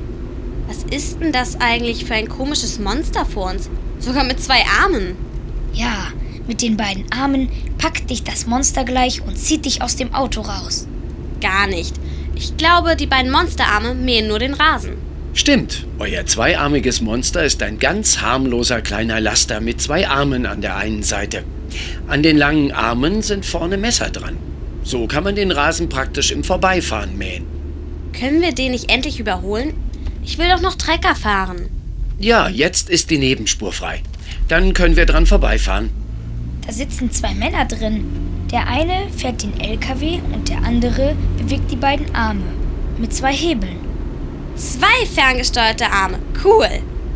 Was ist denn das eigentlich für ein komisches Monster vor uns? Sogar mit zwei Armen. Ja, mit den beiden Armen packt dich das Monster gleich und zieht dich aus dem Auto raus. Gar nicht. Ich glaube, die beiden Monsterarme mähen nur den Rasen. Stimmt, euer zweiarmiges Monster ist ein ganz harmloser kleiner Laster mit zwei Armen an der einen Seite. An den langen Armen sind vorne Messer dran. So kann man den Rasen praktisch im Vorbeifahren mähen. Können wir den nicht endlich überholen? Ich will doch noch Trecker fahren. Ja, jetzt ist die Nebenspur frei. Dann können wir dran vorbeifahren. Da sitzen zwei Männer drin. Der eine fährt den L K W und der andere bewegt die beiden Arme mit zwei Hebeln. Zwei ferngesteuerte Arme. Cool.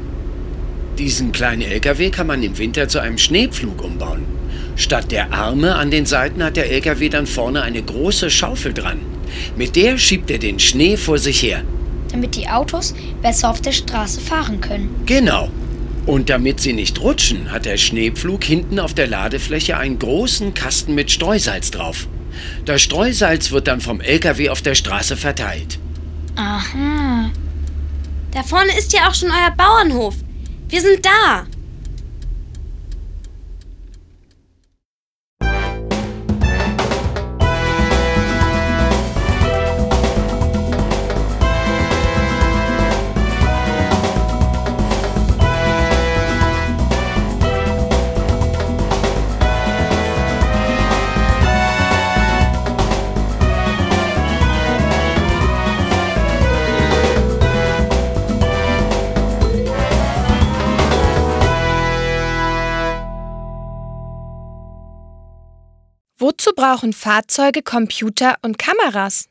Diesen kleinen L K W kann man im Winter zu einem Schneepflug umbauen. Statt der Arme an den Seiten hat der L K W dann vorne eine große Schaufel dran. Mit der schiebt er den Schnee vor sich her. Damit die Autos besser auf der Straße fahren können. Genau. Und damit sie nicht rutschen, hat der Schneepflug hinten auf der Ladefläche einen großen Kasten mit Streusalz drauf. Das Streusalz wird dann vom L K W auf der Straße verteilt. Aha. Da vorne ist ja auch schon euer Bauernhof. Wir sind da. Wozu brauchen Fahrzeuge Computer und Kameras?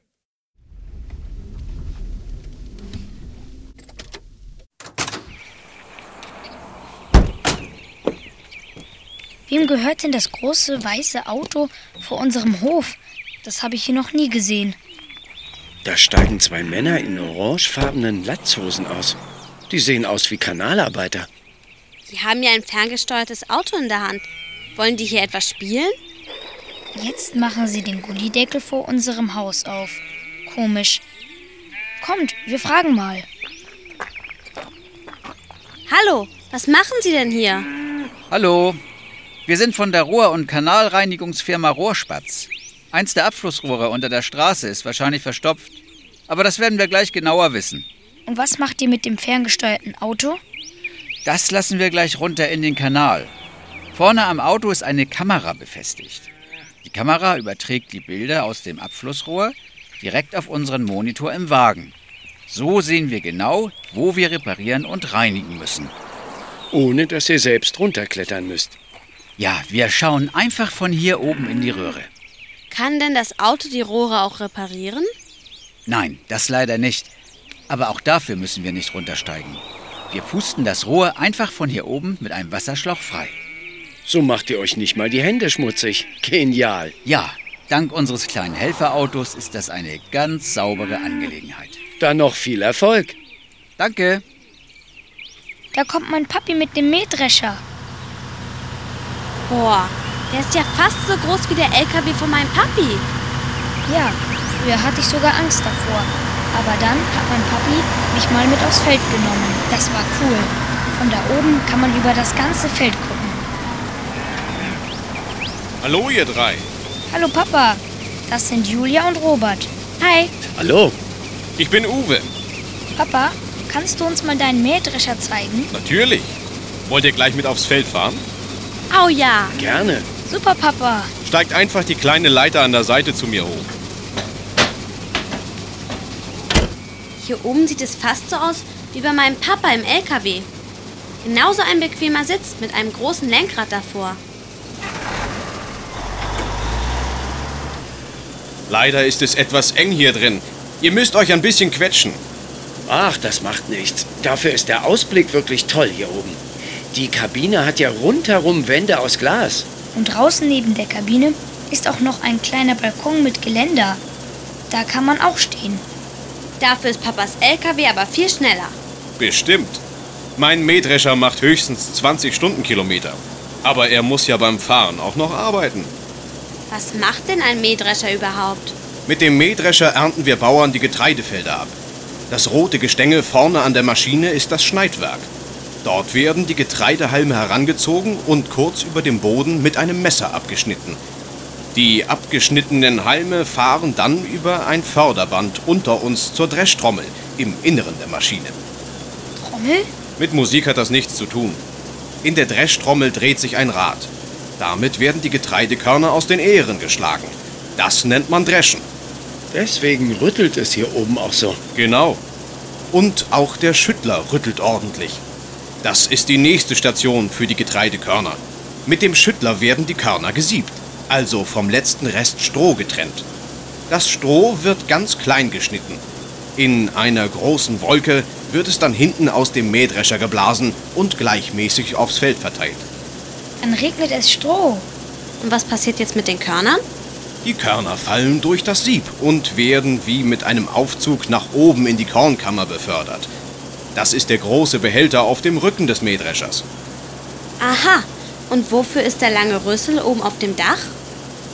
Wem gehört denn das große weiße Auto vor unserem Hof? Das habe ich hier noch nie gesehen. Da steigen zwei Männer in orangefarbenen Latzhosen aus. Die sehen aus wie Kanalarbeiter. Die haben ja ein ferngesteuertes Auto in der Hand. Wollen die hier etwas spielen? Jetzt machen sie den Gullideckel vor unserem Haus auf. Komisch. Kommt, wir fragen mal. Hallo, was machen Sie denn hier? Hallo, wir sind von der Rohr- und Kanalreinigungsfirma Rohrspatz. Eins der Abflussrohre unter der Straße ist wahrscheinlich verstopft. Aber das werden wir gleich genauer wissen. Und was macht ihr mit dem ferngesteuerten Auto? Das lassen wir gleich runter in den Kanal. Vorne am Auto ist eine Kamera befestigt. Die Kamera überträgt die Bilder aus dem Abflussrohr direkt auf unseren Monitor im Wagen. So sehen wir genau, wo wir reparieren und reinigen müssen. Ohne dass ihr selbst runterklettern müsst. Ja, wir schauen einfach von hier oben in die Röhre. Kann denn das Auto die Rohre auch reparieren? Nein, das leider nicht. Aber auch dafür müssen wir nicht runtersteigen. Wir pusten das Rohr einfach von hier oben mit einem Wasserschlauch frei. So macht ihr euch nicht mal die Hände schmutzig. Genial. Ja, dank unseres kleinen Helferautos ist das eine ganz saubere Angelegenheit. Dann noch viel Erfolg. Danke. Da kommt mein Papi mit dem Mähdrescher. Boah, der ist ja fast so groß wie der L K W von meinem Papi. Ja, früher hatte ich sogar Angst davor. Aber dann hat mein Papi mich mal mit aufs Feld genommen. Das war cool. Von da oben kann man über das ganze Feld gucken. Hallo ihr drei. Hallo Papa, das sind Julia und Robert. Hi. Hallo. Ich bin Uwe. Papa, kannst du uns mal deinen Mähdrescher zeigen? Natürlich. Wollt ihr gleich mit aufs Feld fahren? Au ja. Gerne. Super, Papa. Steigt einfach die kleine Leiter an der Seite zu mir hoch. Hier oben sieht es fast so aus wie bei meinem Papa im L K W. Genauso ein bequemer Sitz mit einem großen Lenkrad davor. Leider ist es etwas eng hier drin. Ihr müsst euch ein bisschen quetschen. Ach, das macht nichts. Dafür ist der Ausblick wirklich toll hier oben. Die Kabine hat ja rundherum Wände aus Glas. Und draußen neben der Kabine ist auch noch ein kleiner Balkon mit Geländer. Da kann man auch stehen. Dafür ist Papas L K W aber viel schneller. Bestimmt. Mein Mähdrescher macht höchstens zwanzig Stundenkilometer. Aber er muss ja beim Fahren auch noch arbeiten. Was macht denn ein Mähdrescher überhaupt? Mit dem Mähdrescher ernten wir Bauern die Getreidefelder ab. Das rote Gestänge vorne an der Maschine ist das Schneidwerk. Dort werden die Getreidehalme herangezogen und kurz über dem Boden mit einem Messer abgeschnitten. Die abgeschnittenen Halme fahren dann über ein Förderband unter uns zur Dreschtrommel im Inneren der Maschine. Trommel? Mit Musik hat das nichts zu tun. In der Dreschtrommel dreht sich ein Rad. Damit werden die Getreidekörner aus den Ähren geschlagen. Das nennt man Dreschen. Deswegen rüttelt es hier oben auch so. Genau. Und auch der Schüttler rüttelt ordentlich. Das ist die nächste Station für die Getreidekörner. Mit dem Schüttler werden die Körner gesiebt, also vom letzten Rest Stroh getrennt. Das Stroh wird ganz klein geschnitten. In einer großen Wolke wird es dann hinten aus dem Mähdrescher geblasen und gleichmäßig aufs Feld verteilt. Dann regnet es Stroh. Und was passiert jetzt mit den Körnern? Die Körner fallen durch das Sieb und werden wie mit einem Aufzug nach oben in die Kornkammer befördert. Das ist der große Behälter auf dem Rücken des Mähdreschers. Aha. Und wofür ist der lange Rüssel oben auf dem Dach?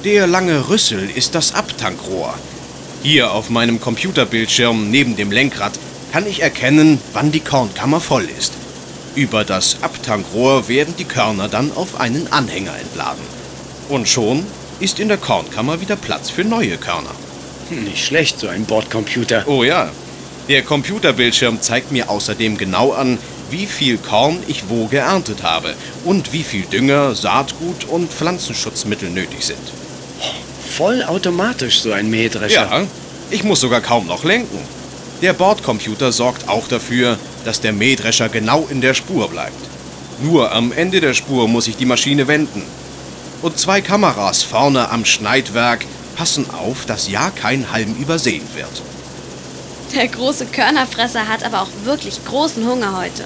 Der lange Rüssel ist das Abtankrohr. Hier auf meinem Computerbildschirm neben dem Lenkrad kann ich erkennen, wann die Kornkammer voll ist. Über das Abtankrohr werden die Körner dann auf einen Anhänger entladen. Und schon ist in der Kornkammer wieder Platz für neue Körner. Nicht schlecht, so ein Bordcomputer. Oh ja, der Computerbildschirm zeigt mir außerdem genau an, wie viel Korn ich wo geerntet habe und wie viel Dünger, Saatgut und Pflanzenschutzmittel nötig sind. Vollautomatisch, so ein Mähdrescher. Ja, ich muss sogar kaum noch lenken. Der Bordcomputer sorgt auch dafür, dass der Mähdrescher genau in der Spur bleibt. Nur am Ende der Spur muss ich die Maschine wenden. Und zwei Kameras vorne am Schneidwerk passen auf, dass ja kein Halm übersehen wird. Der große Körnerfresser hat aber auch wirklich großen Hunger heute.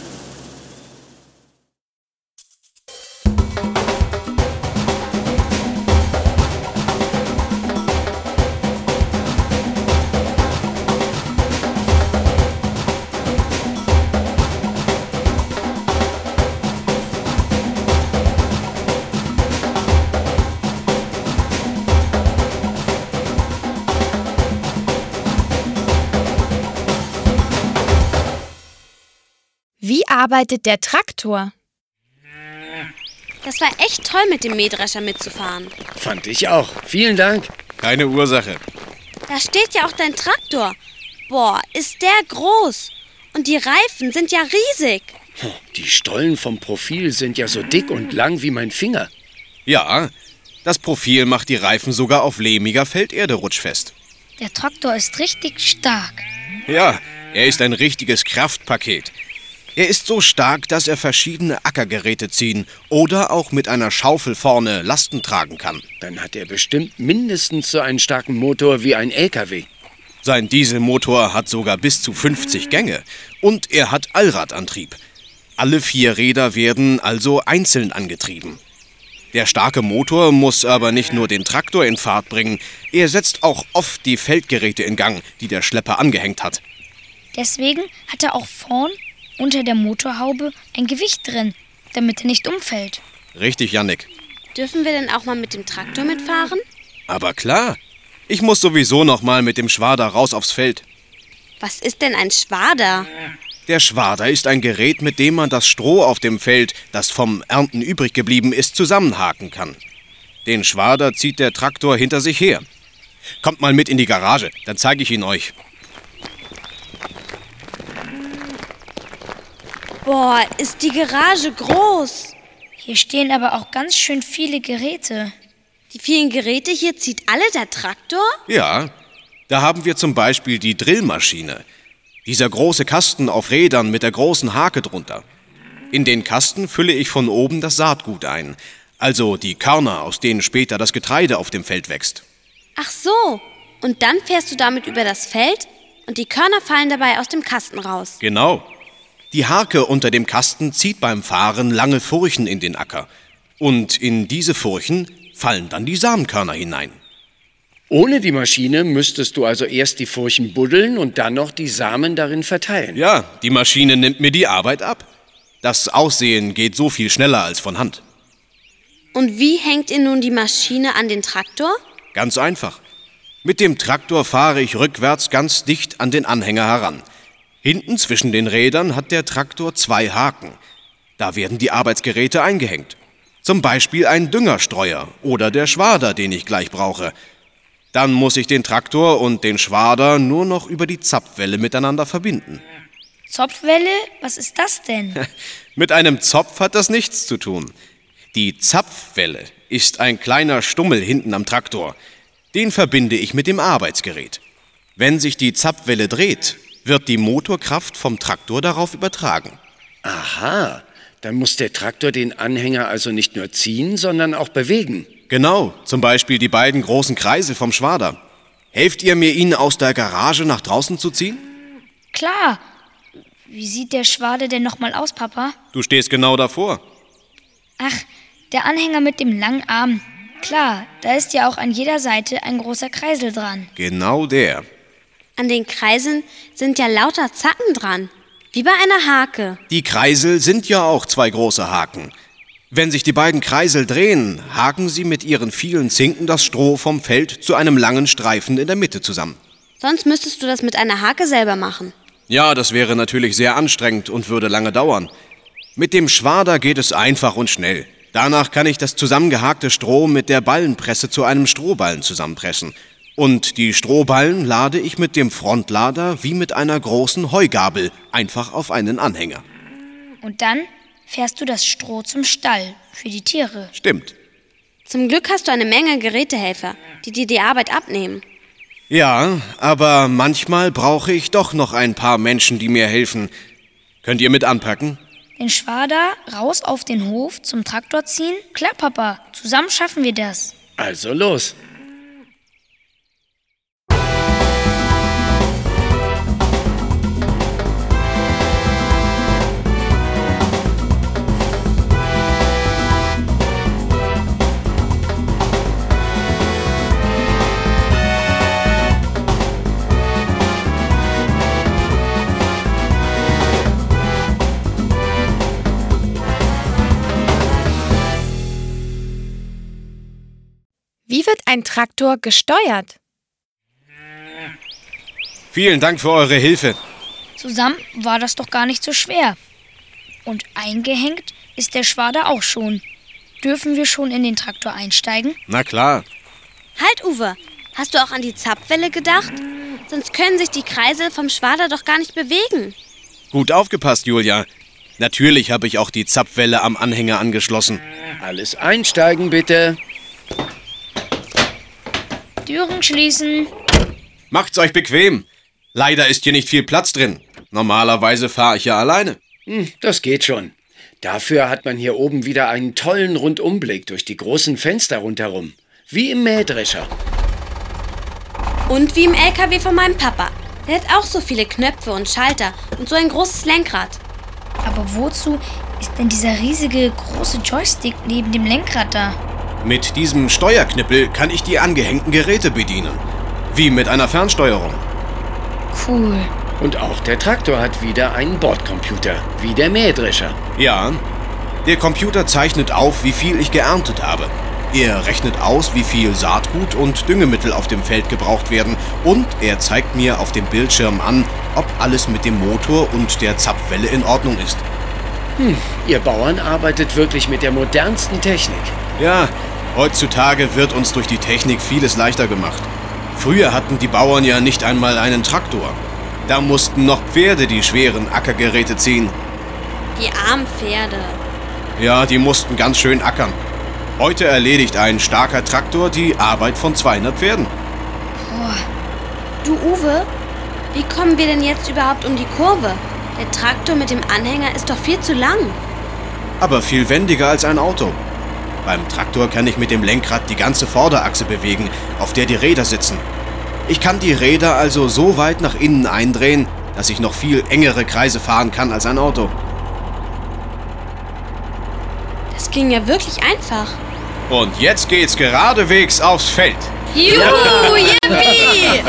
Wie arbeitet der Traktor? Das war echt toll, mit dem Mähdrescher mitzufahren. Fand ich auch. Vielen Dank. Keine Ursache. Da steht ja auch dein Traktor. Boah, ist der groß. Und die Reifen sind ja riesig. Die Stollen vom Profil sind ja so dick und lang wie mein Finger. Ja, das Profil macht die Reifen sogar auf lehmiger Felderde rutschfest. Der Traktor ist richtig stark. Ja, er ist ein richtiges Kraftpaket. Er ist so stark, dass er verschiedene Ackergeräte ziehen oder auch mit einer Schaufel vorne Lasten tragen kann. Dann hat er bestimmt mindestens so einen starken Motor wie ein L K W. Sein Dieselmotor hat sogar bis zu fünfzig Gänge und er hat Allradantrieb. Alle vier Räder werden also einzeln angetrieben. Der starke Motor muss aber nicht nur den Traktor in Fahrt bringen, er setzt auch oft die Feldgeräte in Gang, die der Schlepper angehängt hat. Deswegen hat er auch vorn unter der Motorhaube ein Gewicht drin, damit er nicht umfällt. Richtig, Jannik. Dürfen wir denn auch mal mit dem Traktor mitfahren? Aber klar. Ich muss sowieso noch mal mit dem Schwader raus aufs Feld. Was ist denn ein Schwader? Der Schwader ist ein Gerät, mit dem man das Stroh auf dem Feld, das vom Ernten übrig geblieben ist, zusammenhaken kann. Den Schwader zieht der Traktor hinter sich her. Kommt mal mit in die Garage, dann zeige ich ihn euch. Boah, ist die Garage groß. Hier stehen aber auch ganz schön viele Geräte. Die vielen Geräte hier zieht alle der Traktor? Ja, da haben wir zum Beispiel die Drillmaschine. Dieser große Kasten auf Rädern mit der großen Hake drunter. In den Kasten fülle ich von oben das Saatgut ein, also die Körner, aus denen später das Getreide auf dem Feld wächst. Ach so, und dann fährst du damit über das Feld und die Körner fallen dabei aus dem Kasten raus. Genau. Die Hake unter dem Kasten zieht beim Fahren lange Furchen in den Acker. Und in diese Furchen fallen dann die Samenkörner hinein. Ohne die Maschine müsstest du also erst die Furchen buddeln und dann noch die Samen darin verteilen. Ja, die Maschine nimmt mir die Arbeit ab. Das Aussehen geht so viel schneller als von Hand. Und wie hängt ihr nun die Maschine an den Traktor? Ganz einfach. Mit dem Traktor fahre ich rückwärts ganz dicht an den Anhänger heran. Hinten zwischen den Rädern hat der Traktor zwei Haken. Da werden die Arbeitsgeräte eingehängt. Zum Beispiel ein Düngerstreuer oder der Schwader, den ich gleich brauche. Dann muss ich den Traktor und den Schwader nur noch über die Zapfwelle miteinander verbinden. Zopfwelle? Was ist das denn? Mit einem Zopf hat das nichts zu tun. Die Zapfwelle ist ein kleiner Stummel hinten am Traktor. Den verbinde ich mit dem Arbeitsgerät. Wenn sich die Zapfwelle dreht, wird die Motorkraft vom Traktor darauf übertragen. Aha, dann muss der Traktor den Anhänger also nicht nur ziehen, sondern auch bewegen. Genau, zum Beispiel die beiden großen Kreisel vom Schwader. Helft ihr mir, ihn aus der Garage nach draußen zu ziehen? Klar. Wie sieht der Schwader denn nochmal aus, Papa? Du stehst genau davor. Ach, der Anhänger mit dem langen Arm. Klar, da ist ja auch an jeder Seite ein großer Kreisel dran. Genau der. An den Kreiseln sind ja lauter Zacken dran, wie bei einer Hake. Die Kreisel sind ja auch zwei große Haken. Wenn sich die beiden Kreisel drehen, haken sie mit ihren vielen Zinken das Stroh vom Feld zu einem langen Streifen in der Mitte zusammen. Sonst müsstest du das mit einer Hake selber machen. Ja, das wäre natürlich sehr anstrengend und würde lange dauern. Mit dem Schwader geht es einfach und schnell. Danach kann ich das zusammengehakte Stroh mit der Ballenpresse zu einem Strohballen zusammenpressen. Und die Strohballen lade ich mit dem Frontlader wie mit einer großen Heugabel einfach auf einen Anhänger. Und dann fährst du das Stroh zum Stall für die Tiere. Stimmt. Zum Glück hast du eine Menge Gerätehelfer, die dir die Arbeit abnehmen. Ja, aber manchmal brauche ich doch noch ein paar Menschen, die mir helfen. Könnt ihr mit anpacken? Den Schwader raus auf den Hof zum Traktor ziehen? Klar, Papa. Zusammen schaffen wir das. Also los. Wie wird ein Traktor gesteuert? Vielen Dank für eure Hilfe. Zusammen war das doch gar nicht so schwer. Und eingehängt ist der Schwader auch schon. Dürfen wir schon in den Traktor einsteigen? Na klar. Halt, Uwe, hast du auch an die Zapfwelle gedacht? Sonst können sich die Kreisel vom Schwader doch gar nicht bewegen. Gut aufgepasst, Julia. Natürlich habe ich auch die Zapfwelle am Anhänger angeschlossen. Alles einsteigen, bitte. Türen schließen. Macht's euch bequem. Leider ist hier nicht viel Platz drin. Normalerweise fahre ich ja alleine. Hm, das geht schon. Dafür hat man hier oben wieder einen tollen Rundumblick durch die großen Fenster rundherum. Wie im Mähdrescher. Und wie im L K W von meinem Papa. Der hat auch so viele Knöpfe und Schalter und so ein großes Lenkrad. Aber wozu ist denn dieser riesige große Joystick neben dem Lenkrad da? Mit diesem Steuerknippel kann ich die angehängten Geräte bedienen. Wie mit einer Fernsteuerung. Cool. Und auch der Traktor hat wieder einen Bordcomputer, wie der Mähdrescher. Ja, der Computer zeichnet auf, wie viel ich geerntet habe. Er rechnet aus, wie viel Saatgut und Düngemittel auf dem Feld gebraucht werden. Und er zeigt mir auf dem Bildschirm an, ob alles mit dem Motor und der Zapfwelle in Ordnung ist. Hm, ihr Bauern arbeitet wirklich mit der modernsten Technik. Ja, heutzutage wird uns durch die Technik vieles leichter gemacht. Früher hatten die Bauern ja nicht einmal einen Traktor. Da mussten noch Pferde die schweren Ackergeräte ziehen. Die armen Pferde. Ja, die mussten ganz schön ackern. Heute erledigt ein starker Traktor die Arbeit von zweihundert Pferden. Boah. Du, Uwe, wie kommen wir denn jetzt überhaupt um die Kurve? Der Traktor mit dem Anhänger ist doch viel zu lang. Aber viel wendiger als ein Auto. Beim Traktor kann ich mit dem Lenkrad die ganze Vorderachse bewegen, auf der die Räder sitzen. Ich kann die Räder also so weit nach innen eindrehen, dass ich noch viel engere Kreise fahren kann als ein Auto. Das ging ja wirklich einfach. Und jetzt geht's geradewegs aufs Feld. Juhu, yippie!